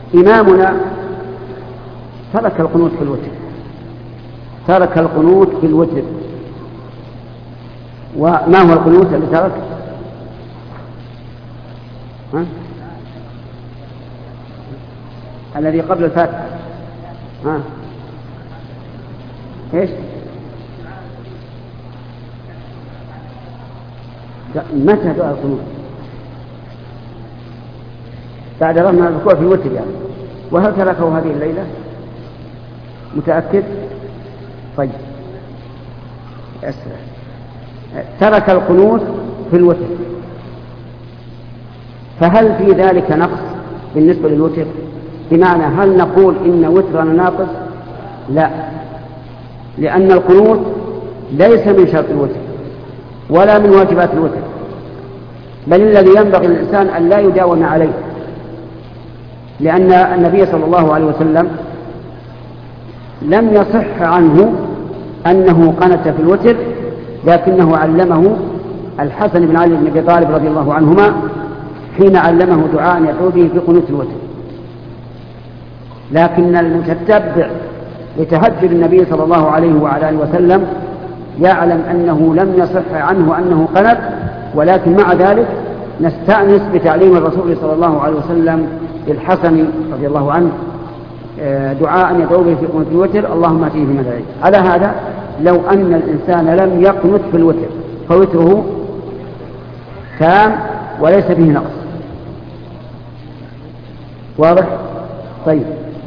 إمامنا ترك القنوت في الوتر، ترك القنوت في الوتر. وما هو القنوت الذي ترك؟ الذي قبل الفاتحة. ايش؟ متى دعاء القنوت؟ بعد رمى الركوع في الوتر يعني. وهل تركه هذه الليلة؟ متأكد؟ طيب أسرع. ترك القنوت في الوتر، فهل في ذلك نقص بالنسبة للوتر؟ بمعنى هل نقول إن وترنا ناقص؟ لا، لأن القنوت ليس من شرط الوتر ولا من واجبات الوتر، بل الذي ينبغي للإنسان أن لا يداوم عليه، لأن النبي صلى الله عليه وسلم لم يصح عنه أنه قنت في الوتر، لكنه علمه الحسن بن علي بن أبي طالب رضي الله عنهما حين علمه دعاء يدعو به في قنوت الوتر. لكن المتتبع لتهجد النبي صلى الله عليه وعلى آله وسلم يعلم أنه لم يصح عنه أنه قنت، ولكن مع ذلك نستأنس بتعليم الرسول صلى الله عليه وسلم للحسن رضي الله عنه دعاء يدعو به في قنوت الوتر: اللهم اتيه بما دعيت. على هذا لو أن الإنسان لم يقنت في الوتر فوتره تام وليس فيه نقص. واضح؟ طيب.